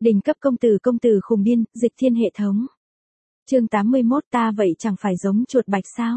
Đỉnh cấp công tử khùng điên, dịch thiên hệ thống. Chương 81 ta vậy chẳng phải giống chuột bạch sao?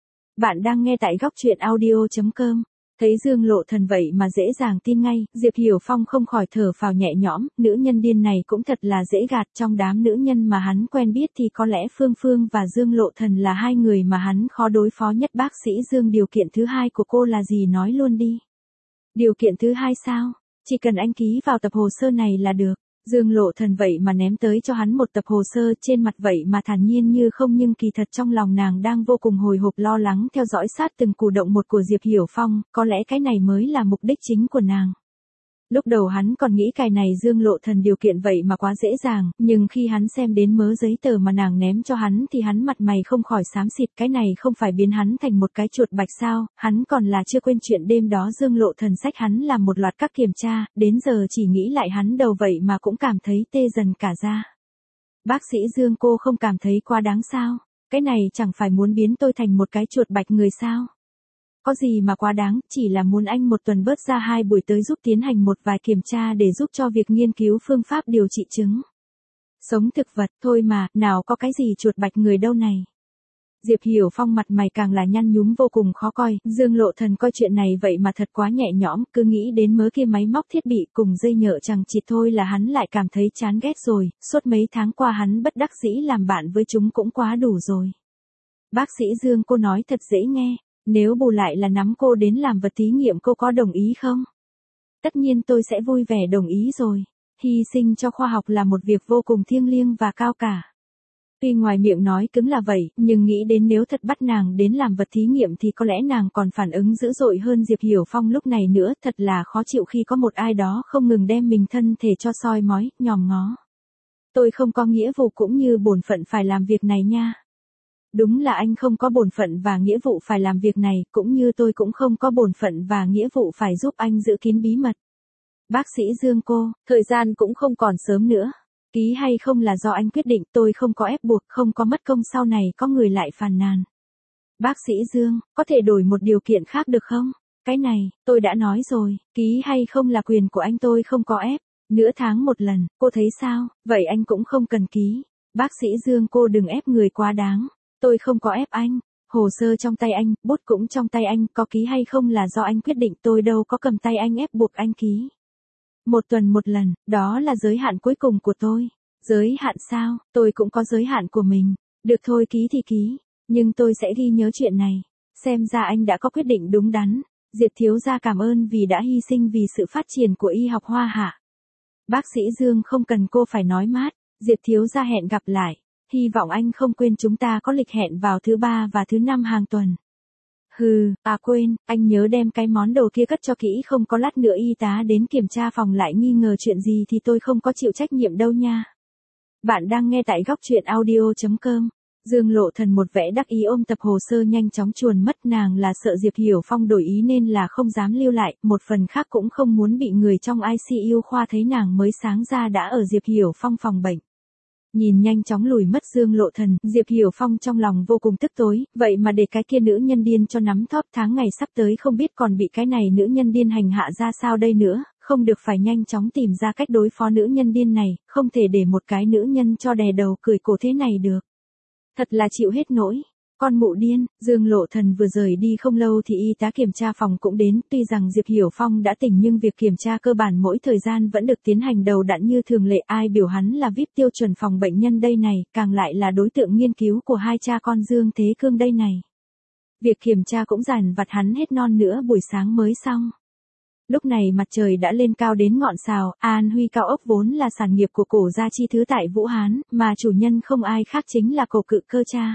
Bạn đang nghe tại góc truyện audio.com. Thấy Dương Lộ Thần vậy mà dễ dàng tin ngay, Diệp Hiểu Phong không khỏi thở phào nhẹ nhõm, nữ nhân điên này cũng thật là dễ gạt, trong đám nữ nhân mà hắn quen biết thì có lẽ Phương Phương và Dương Lộ Thần là hai người mà hắn khó đối phó nhất. Bác sĩ Dương, điều kiện thứ hai của cô là gì nói luôn đi. Điều kiện thứ hai sao? Chỉ cần anh ký vào tập hồ sơ này là được. Dương Lộ Thần vậy mà ném tới cho hắn một tập hồ sơ, trên mặt vậy mà thản nhiên như không, nhưng kỳ thật trong lòng nàng đang vô cùng hồi hộp lo lắng theo dõi sát từng cử động một của Diệp Hiểu Phong, có lẽ cái này mới là mục đích chính của nàng. Lúc đầu hắn còn nghĩ cái này Dương Lộ Thần điều kiện vậy mà quá dễ dàng, nhưng khi hắn xem đến mớ giấy tờ mà nàng ném cho hắn thì hắn mặt mày không khỏi xám xịt, cái này không phải biến hắn thành một cái chuột bạch sao? Hắn còn là chưa quên chuyện đêm đó Dương Lộ Thần xách hắn làm một loạt các kiểm tra, đến giờ chỉ nghĩ lại hắn đầu vậy mà cũng cảm thấy tê dần cả da. Bác sĩ Dương, cô không cảm thấy quá đáng sao? Cái này chẳng phải muốn biến tôi thành một cái chuột bạch người sao? Có gì mà quá đáng, chỉ là muốn anh một tuần bớt ra 2 buổi tới giúp tiến hành một vài kiểm tra để giúp cho việc nghiên cứu phương pháp điều trị chứng sống thực vật thôi mà, nào có cái gì chuột bạch người đâu này. Diệp Hiểu Phong mặt mày càng là nhăn nhúm vô cùng khó coi, Dương Lộ Thần coi chuyện này vậy mà thật quá nhẹ nhõm, cứ nghĩ đến mớ kia máy móc thiết bị cùng dây nhợ chằng chịt thôi là hắn lại cảm thấy chán ghét rồi, suốt mấy tháng qua hắn bất đắc dĩ làm bạn với chúng cũng quá đủ rồi. Bác sĩ Dương, cô nói thật dễ nghe. Nếu bù lại là nắm cô đến làm vật thí nghiệm, cô có đồng ý không? Tất nhiên tôi sẽ vui vẻ đồng ý rồi. Hy sinh cho khoa học là một việc vô cùng thiêng liêng và cao cả. Tuy ngoài miệng nói cứng là vậy, nhưng nghĩ đến nếu thật bắt nàng đến làm vật thí nghiệm thì có lẽ nàng còn phản ứng dữ dội hơn Diệp Hiểu Phong lúc này nữa. Thật là khó chịu khi có một ai đó không ngừng đem mình thân thể cho soi mói, nhòm ngó. Tôi không có nghĩa vụ cũng như bổn phận phải làm việc này nha. Đúng là anh không có bổn phận và nghĩa vụ phải làm việc này, cũng như tôi cũng không có bổn phận và nghĩa vụ phải giúp anh giữ kín bí mật. Bác sĩ Dương, cô, thời gian cũng không còn sớm nữa. Ký hay không là do anh quyết định, tôi không có ép buộc, không có mất công sau này có người lại phàn nàn. Bác sĩ Dương, có thể đổi một điều kiện khác được không? Cái này, tôi đã nói rồi, ký hay không là quyền của anh, tôi không có ép. Nửa tháng một lần, cô thấy sao? Vậy anh cũng không cần ký. Bác sĩ Dương, cô đừng ép người quá đáng. Tôi không có ép anh, hồ sơ trong tay anh, bút cũng trong tay anh, có ký hay không là do anh quyết định, tôi đâu có cầm tay anh ép buộc anh ký. Một tuần một lần, đó là giới hạn cuối cùng của tôi. Giới hạn sao? Tôi cũng có giới hạn của mình. Được thôi, ký thì ký, nhưng tôi sẽ ghi nhớ chuyện này. Xem ra anh đã có quyết định đúng đắn. Diệp thiếu gia cảm ơn vì đã hy sinh vì sự phát triển của y học Hoa Hạ. Bác sĩ Dương, không cần cô phải nói mát. Diệp thiếu gia, hẹn gặp lại. Hy vọng anh không quên chúng ta có lịch hẹn vào thứ 3 và thứ 5 hàng tuần. Hừ, à quên, anh nhớ đem cái món đồ kia cất cho kỹ, không có lát nữa y tá đến kiểm tra phòng lại nghi ngờ chuyện gì thì tôi không có chịu trách nhiệm đâu nha. Bạn đang nghe tại góc truyện audio.com. Dương Lộ Thần một vẻ đắc ý ôm tập hồ sơ nhanh chóng chuồn mất, nàng là sợ Diệp Hiểu Phong đổi ý nên là không dám lưu lại, một phần khác cũng không muốn bị người trong ICU khoa thấy nàng mới sáng ra đã ở Diệp Hiểu Phong phòng bệnh. Nhìn nhanh chóng lùi mất Dương Lộ Thần, Diệp Hiểu Phong trong lòng vô cùng tức tối, vậy mà để cái kia nữ nhân điên cho nắm thóp, tháng ngày sắp tới không biết còn bị cái này nữ nhân điên hành hạ ra sao đây nữa, không được, phải nhanh chóng tìm ra cách đối phó nữ nhân điên này, không thể để một cái nữ nhân cho đè đầu cười cổ thế này được. Thật là chịu hết nổi. Con mụ điên. Dương Lộ Thần vừa rời đi không lâu thì y tá kiểm tra phòng cũng đến, tuy rằng Diệp Hiểu Phong đã tỉnh nhưng việc kiểm tra cơ bản mỗi thời gian vẫn được tiến hành đều đặn như thường lệ, ai biểu hắn là VIP tiêu chuẩn phòng bệnh nhân đây này, càng lại là đối tượng nghiên cứu của hai cha con Dương Thế Cương đây này. Việc kiểm tra cũng dàn vặt hắn hết non nữa buổi sáng mới xong. Lúc này mặt trời đã lên cao đến ngọn sào, An Huy cao ốc vốn là sản nghiệp của Cổ Gia Chi Thứ tại Vũ Hán, mà chủ nhân không ai khác chính là Cổ Cự Cơ cha.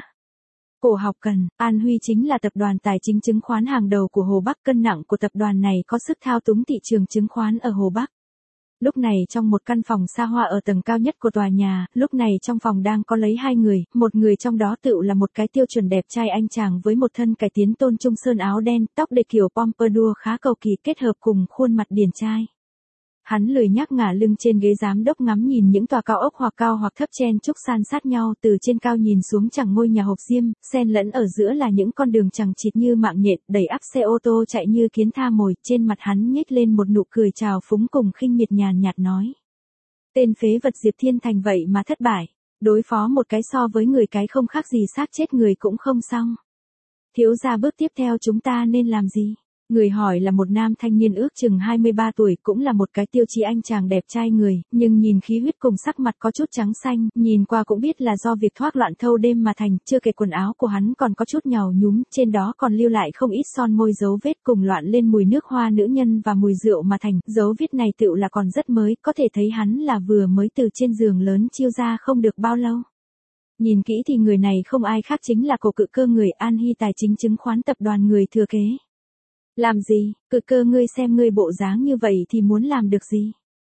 Cổ Học Cần, An Huy chính là tập đoàn tài chính chứng khoán hàng đầu của Hồ Bắc, cân nặng của tập đoàn này có sức thao túng thị trường chứng khoán ở Hồ Bắc. Lúc này trong một căn phòng xa hoa ở tầng cao nhất của tòa nhà, lúc này trong phòng đang có lấy 2 người, một người trong đó tựu là một cái tiêu chuẩn đẹp trai anh chàng với một thân cải tiến tôn trung sơn áo đen, tóc để kiểu pompadour khá cầu kỳ kết hợp cùng khuôn mặt điển trai. Hắn lười nhác ngả lưng trên ghế giám đốc ngắm nhìn những tòa cao ốc hoặc cao hoặc thấp chen chúc san sát nhau, từ trên cao nhìn xuống chẳng ngôi nhà hộp diêm, xen lẫn ở giữa là những con đường chằng chịt như mạng nhện, đẩy ắp xe ô tô chạy như kiến tha mồi, trên mặt hắn nhếch lên một nụ cười trào phúng cùng khinh miệt nhàn nhạt nói. Tên phế vật Diệp Thiên Thành vậy mà thất bại. Đối phó một cái so với người cái không khác gì xác chết người cũng không xong. Thiếu gia bước tiếp theo chúng ta nên làm gì? Người hỏi là một nam thanh niên ước chừng 23 tuổi, cũng là một cái tiêu chí anh chàng đẹp trai người, nhưng nhìn khí huyết cùng sắc mặt có chút trắng xanh, nhìn qua cũng biết là do việc thoát loạn thâu đêm mà thành, chưa kể quần áo của hắn còn có chút nhàu nhúm, trên đó còn lưu lại không ít son môi dấu vết cùng loạn lên mùi nước hoa nữ nhân và mùi rượu mà thành, dấu vết này tựu là còn rất mới, có thể thấy hắn là vừa mới từ trên giường lớn chiêu ra không được bao lâu. Nhìn kỹ thì người này không ai khác chính là Cổ Cự Cơ, người An Hy Tài Chính chứng khoán tập đoàn người thừa kế. Làm gì, Cự Cơ ngươi xem ngươi bộ dáng như vậy thì muốn làm được gì?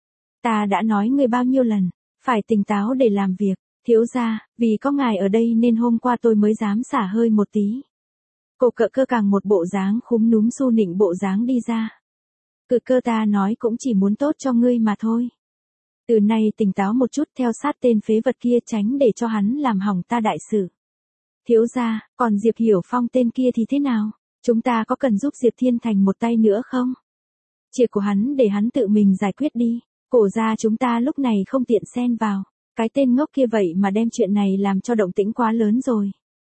Ta đã nói ngươi bao nhiêu lần, phải tỉnh táo để làm việc, thiếu gia, vì có ngài ở đây nên hôm qua tôi mới dám xả hơi một tí. Cổ Cự Cơ càng một bộ dáng khúm núm su nịnh bộ dáng đi ra. Cự Cơ, ta nói cũng chỉ muốn tốt cho ngươi mà thôi. Từ nay tỉnh táo một chút, theo sát tên phế vật kia, tránh để cho hắn làm hỏng ta đại sự. Thiếu gia, còn Diệp Hiểu Phong tên kia thì thế nào? Chúng ta có cần giúp Diệp Thiên Thành một tay nữa không? Chuyện của hắn để hắn tự mình giải quyết đi. Cổ gia chúng ta lúc này không tiện xen vào. Cái tên ngốc kia vậy mà đem chuyện này làm cho động tĩnh quá lớn rồi.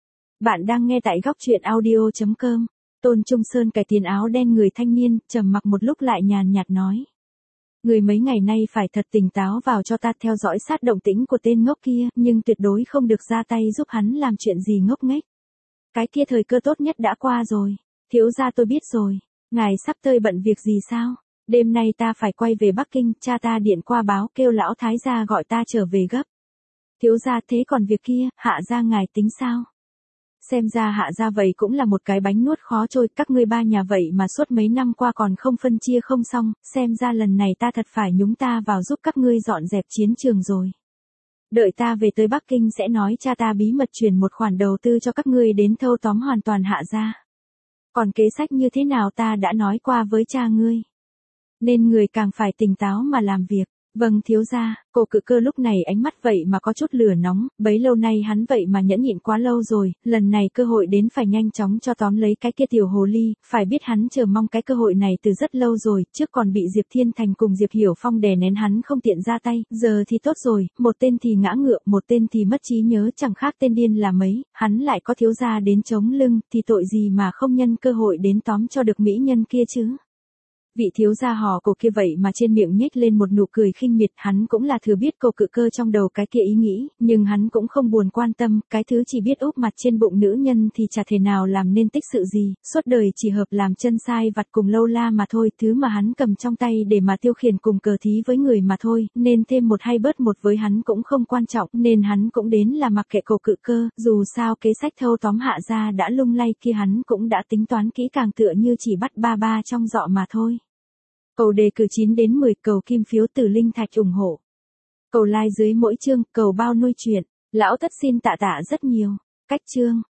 Bạn đang nghe tại góc truyện audio.com. Tôn Trung Sơn cài tiền áo đen người thanh niên, trầm mặc một lúc lại nhàn nhạt nói. Người mấy ngày nay phải thật tỉnh táo vào cho ta, theo dõi sát động tĩnh của tên ngốc kia, nhưng tuyệt đối không được ra tay giúp hắn làm chuyện gì ngốc nghếch. Cái kia thời cơ tốt nhất đã qua rồi. Thiếu gia tôi biết rồi. Ngài sắp tới bận việc gì sao? Đêm nay ta phải quay về Bắc Kinh, cha ta điện qua báo kêu lão thái gia gọi ta trở về gấp. Thiếu gia, thế còn việc kia, Hạ gia ngài tính sao? Xem ra Hạ gia vậy cũng là một cái bánh nuốt khó trôi, các ngươi ba nhà vậy mà suốt mấy năm qua còn không phân chia không xong, xem ra lần này ta thật phải nhúng ta vào giúp các ngươi dọn dẹp chiến trường rồi. Đợi ta về tới Bắc Kinh sẽ nói cha ta bí mật chuyển một khoản đầu tư cho các ngươi đến thâu tóm hoàn toàn Hạ gia. Còn kế sách như thế nào ta đã nói qua với cha ngươi. Nên người càng phải tỉnh táo mà làm việc. Vâng thiếu gia. Cổ Cự Cơ lúc này ánh mắt vậy mà có chút lửa nóng, bấy lâu nay hắn vậy mà nhẫn nhịn quá lâu rồi, lần này cơ hội đến phải nhanh chóng cho tóm lấy cái kia tiểu hồ ly, phải biết hắn chờ mong cái cơ hội này từ rất lâu rồi, trước còn bị Diệp Thiên Thành cùng Diệp Hiểu Phong đè nén hắn không tiện ra tay, giờ thì tốt rồi, một tên thì ngã ngựa, một tên thì mất trí nhớ, chẳng khác tên điên là mấy, hắn lại có thiếu gia đến chống lưng, thì tội gì mà không nhân cơ hội đến tóm cho được mỹ nhân kia chứ. Vị thiếu gia họ Cổ kia vậy mà trên miệng nhếch lên một nụ cười khinh miệt, hắn cũng là thừa biết Cổ Cự Cơ trong đầu cái kia ý nghĩ, nhưng hắn cũng không buồn quan tâm, cái thứ chỉ biết úp mặt trên bụng nữ nhân thì chả thể nào làm nên tích sự gì, suốt đời chỉ hợp làm chân sai vặt cùng lâu la mà thôi, thứ mà hắn cầm trong tay để mà tiêu khiển cùng cờ thí với người mà thôi, nên thêm một hay bớt một với hắn cũng không quan trọng, nên hắn cũng đến là mặc kệ Cổ Cự Cơ, dù sao kế sách thâu tóm Hạ gia đã lung lay kia hắn cũng đã tính toán kỹ càng, tựa như chỉ bắt ba ba trong dọ mà thôi. Cầu đề cử 9 đến 10, cầu kim phiếu từ linh thạch ủng hộ. Cầu like dưới mỗi chương, cầu bao nuôi chuyện. Lão Thất xin tạ tạ rất nhiều. Cách chương.